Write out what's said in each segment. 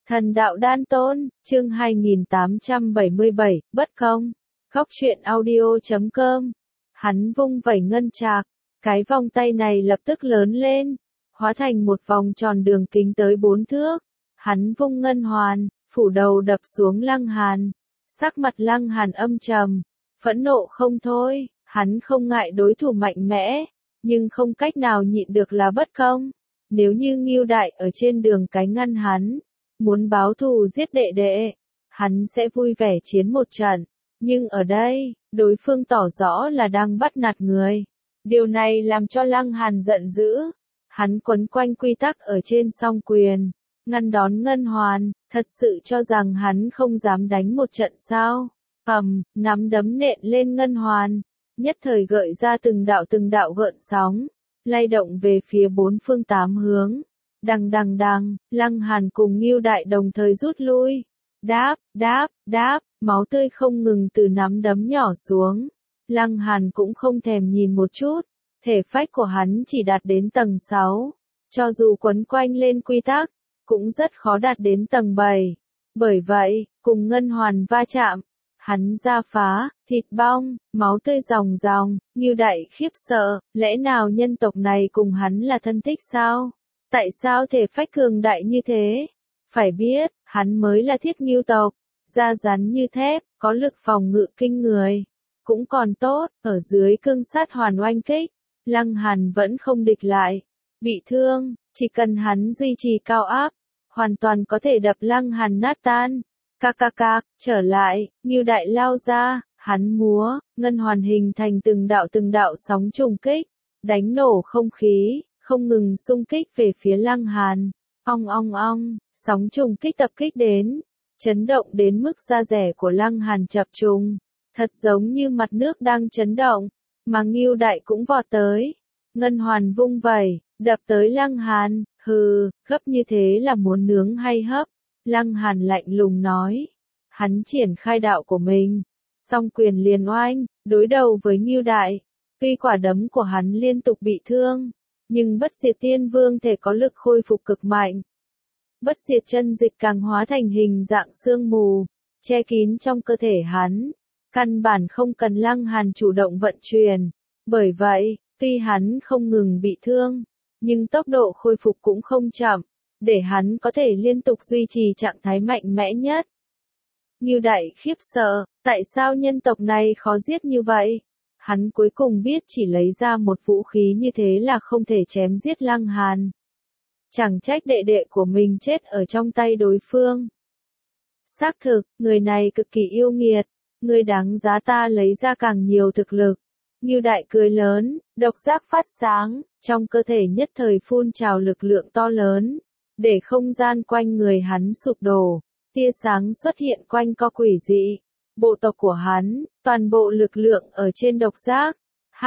Thần đạo đan tôn, chương 2877, bất công. Góc truyện audio.com. Hắn vung vẩy ngân trạc, cái vòng tay này lập tức lớn lên, hóa thành một vòng tròn đường kính tới 4 thước. Hắn vung ngân hoàn, phủ đầu đập xuống Lăng Hàn. Sắc mặt Lăng Hàn âm trầm, phẫn nộ không thôi, hắn không ngại đối thủ mạnh mẽ, nhưng không cách nào nhịn được là bất công. Nếu như Ngưu Đại ở trên đường cái ngăn hắn, muốn báo thù giết đệ đệ, hắn sẽ vui vẻ chiến một trận. Nhưng ở đây, đối phương tỏ rõ là đang bắt nạt người. Điều này làm cho Lăng Hàn giận dữ. Hắn quấn quanh quy tắc ở trên song quyền, ngăn đón ngân hoàn, thật sự cho rằng hắn không dám đánh một trận sao. Nắm đấm nện lên ngân hoàn, nhất thời gợi ra từng đạo gợn sóng, lay động về phía bốn phương tám hướng. Đằng, Lăng Hàn cùng Ngưu Đại đồng thời rút lui. Đáp, máu tươi không ngừng từ nắm đấm nhỏ xuống. Lăng Hàn cũng không thèm nhìn một chút, thể phách của hắn chỉ đạt đến tầng 6. Cho dù quấn quanh lên quy tắc, cũng rất khó đạt đến tầng 7. Bởi vậy, cùng ngân hoàn va chạm, hắn ra phá, thịt bong, máu tươi ròng, Ngưu Đại khiếp sợ, lẽ nào nhân tộc này cùng hắn là thân thích sao? Tại sao thể phách cường đại như thế? Phải biết, hắn mới là Thiết Ngưu tộc, da rắn như thép, có lực phòng ngự kinh người. Cũng còn tốt, ở dưới cương sát hoàn oanh kích, Lăng Hàn vẫn không địch lại. Bị thương, chỉ cần hắn duy trì cao áp, hoàn toàn có thể đập Lăng Hàn nát tan. Trở lại, Ngưu Đại lao ra, hắn múa, ngân hoàn hình thành từng đạo sóng trùng kích, đánh nổ không khí, không ngừng xung kích về phía Lăng Hàn. Ong, sóng trùng kích tập kích đến, chấn động đến mức da rẻ của Lăng Hàn chập trùng, thật giống như mặt nước đang chấn động, mà Ngưu Đại cũng vọt tới, ngân hoàn vung vẩy, đập tới Lăng Hàn. Gấp như thế là muốn nướng hay hấp? Lăng Hàn lạnh lùng nói. Hắn triển khai đạo của mình, song quyền liền oanh, đối đầu với Ngưu Đại. Tuy quả đấm của hắn liên tục bị thương, nhưng bất diệt tiên vương thể có lực khôi phục cực mạnh. Bất diệt chân dịch càng hóa thành hình dạng sương mù, che kín trong cơ thể hắn. Căn bản không cần Lăng Hàn chủ động vận chuyển. Bởi vậy, tuy hắn không ngừng bị thương, nhưng tốc độ khôi phục cũng không chậm, để hắn có thể liên tục duy trì trạng thái mạnh mẽ nhất. Ngưu Đại khiếp sợ, tại sao nhân tộc này khó giết như vậy? Hắn cuối cùng biết chỉ lấy ra một vũ khí như thế là không thể chém giết Lăng Hàn. Chẳng trách đệ đệ của mình chết ở trong tay đối phương. Xác thực, người này cực kỳ yêu nghiệt, người đáng giá ta lấy ra càng nhiều thực lực. Ngưu Đại cười lớn, độc giác phát sáng, trong cơ thể nhất thời phun trào lực lượng to lớn, để không gian quanh người hắn sụp đổ, tia sáng xuất hiện quanh co quỷ dị. Bộ tộc của hắn, toàn bộ lực lượng ở trên độc giác.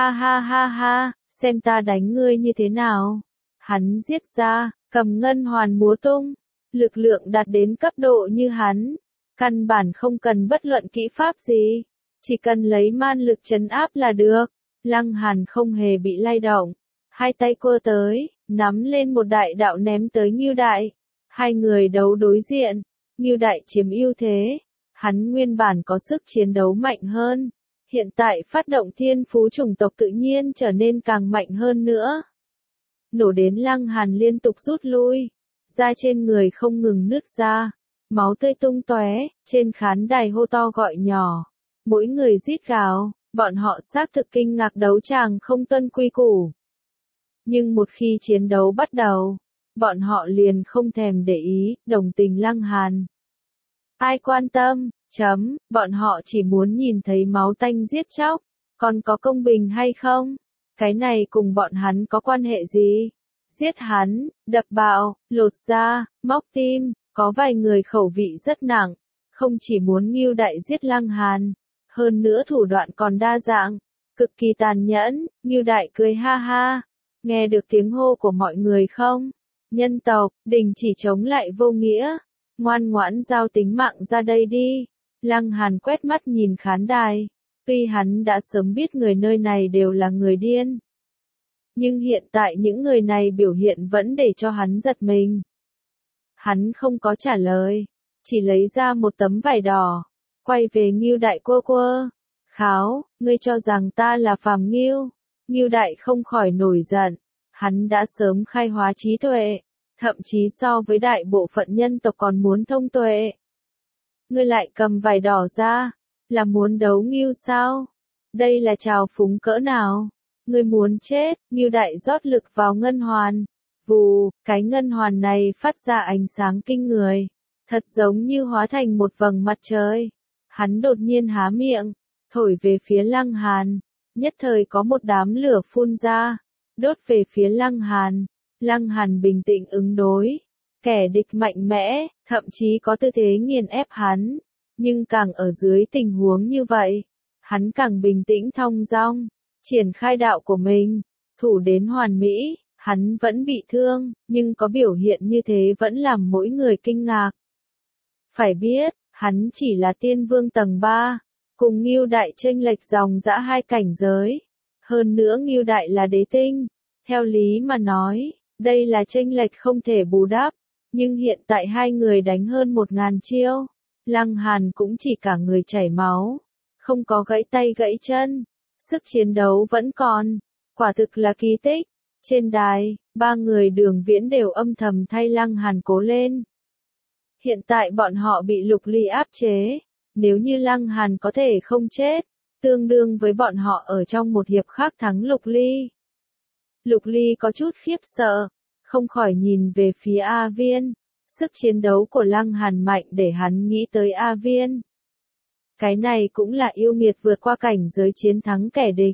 Ha, xem ta đánh ngươi như thế nào. Hắn giết ra, cầm ngân hoàn múa tung, lực lượng đạt đến cấp độ như hắn, căn bản không cần bất luận kỹ pháp gì, chỉ cần lấy man lực trấn áp là được. Lăng Hàn không hề bị lay động, hai tay quơ tới, nắm lên một đại đạo ném tới Ngưu Đại. Hai người đấu đối diện, Ngưu Đại chiếm ưu thế. Hắn nguyên bản có sức chiến đấu mạnh hơn, hiện tại phát động thiên phú chủng tộc tự nhiên trở nên càng mạnh hơn nữa. Nổ đến Lăng Hàn liên tục rút lui, da trên người không ngừng nứt ra, máu tươi tung tóe, trên khán đài hô to gọi nhỏ, mỗi người rít gào, bọn họ xác thực kinh ngạc đấu tràng không tuân quy củ. Nhưng một khi chiến đấu bắt đầu, bọn họ liền không thèm để ý, đồng tình Lăng Hàn. Ai quan tâm, bọn họ chỉ muốn nhìn thấy máu tanh giết chóc, còn có công bình hay không? Cái này cùng bọn hắn có quan hệ gì? Giết hắn, đập bạo, lột da, móc tim, có vài người khẩu vị rất nặng, không chỉ muốn Ngưu Đại giết Lăng Hàn, hơn nữa thủ đoạn còn đa dạng, cực kỳ tàn nhẫn. Ngưu Đại cười ha, nghe được tiếng hô của mọi người không? Nhân tộc, đình chỉ chống lại vô nghĩa. Ngoan ngoãn giao tính mạng ra đây đi. Lăng Hàn quét mắt nhìn khán đài. Tuy hắn đã sớm biết người nơi này đều là người điên, nhưng hiện tại những người này biểu hiện vẫn để cho hắn giật mình. Hắn không có trả lời, chỉ lấy ra một tấm vải đỏ, quay về Ngưu Đại quơ quơ. Kháo, ngươi cho rằng ta là phàm Ngưu? Ngưu Đại không khỏi nổi giận, hắn đã sớm khai hóa trí tuệ, thậm chí so với đại bộ phận nhân tộc còn muốn thông tuệ. Ngươi lại cầm vải đỏ ra, là muốn đấu Ngưu sao? Đây là trào phúng cỡ nào? Ngươi muốn chết? Ngưu Đại rót lực vào ngân hoàn. Vù, cái ngân hoàn này phát ra ánh sáng kinh người, thật giống như hóa thành một vầng mặt trời. Hắn đột nhiên há miệng, thổi về phía Lăng Hàn, nhất thời có một đám lửa phun ra, đốt về phía Lăng Hàn. Lăng Hàn bình tĩnh ứng đối, kẻ địch mạnh mẽ, thậm chí có tư thế nghiền ép hắn, nhưng càng ở dưới tình huống như vậy, hắn càng bình tĩnh thong dong, triển khai đạo của mình, thủ đến hoàn mỹ. Hắn vẫn bị thương, nhưng có biểu hiện như thế vẫn làm mỗi người kinh ngạc. Phải biết, hắn chỉ là tiên vương tầng 3, cùng Ngưu Đại chênh lệch dòng dã 2 cảnh giới. Hơn nữa Ngưu Đại là đế tinh, theo lý mà nói, đây là chênh lệch không thể bù đắp, nhưng hiện tại hai người đánh hơn 1000 chiêu, Lăng Hàn cũng chỉ cả người chảy máu, không có gãy tay gãy chân, sức chiến đấu vẫn còn, quả thực là kỳ tích. Trên đài, 3 người Đường Viễn đều âm thầm thay Lăng Hàn cố lên. Hiện tại bọn họ bị Lục Ly áp chế, nếu như Lăng Hàn có thể không chết, tương đương với bọn họ ở trong một hiệp khác thắng Lục Ly. Lục Ly có chút khiếp sợ, không khỏi nhìn về phía A Viên, sức chiến đấu của Lăng Hàn mạnh để hắn nghĩ tới A Viên. Cái này cũng là yêu nghiệt vượt qua cảnh giới chiến thắng kẻ địch.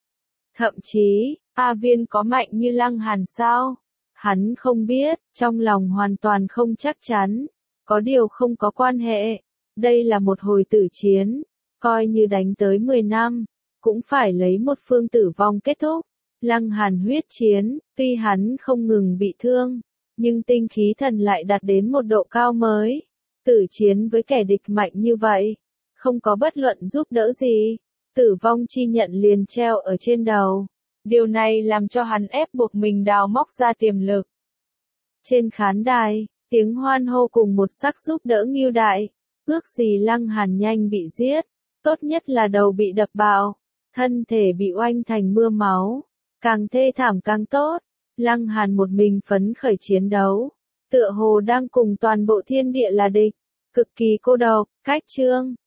Thậm chí, A Viên có mạnh như Lăng Hàn sao? Hắn không biết, trong lòng hoàn toàn không chắc chắn, có điều không có quan hệ. Đây là một hồi tử chiến, coi như đánh tới 10 năm, cũng phải lấy một phương tử vong kết thúc. Lăng Hàn huyết chiến, tuy hắn không ngừng bị thương, nhưng tinh khí thần lại đạt đến một độ cao mới. Tử chiến với kẻ địch mạnh như vậy, không có bất luận giúp đỡ gì, tử vong chi nhận liền treo ở trên đầu. Điều này làm cho hắn ép buộc mình đào móc ra tiềm lực. Trên khán đài, tiếng hoan hô cùng một sắc giúp đỡ Ngưu Đại, ước gì Lăng Hàn nhanh bị giết, tốt nhất là đầu bị đập bạo, thân thể bị oanh thành mưa máu, càng thê thảm càng tốt. Lăng Hàn một mình phấn khởi chiến đấu, tựa hồ đang cùng toàn bộ thiên địa là địch, cực kỳ cô độc. Cách chương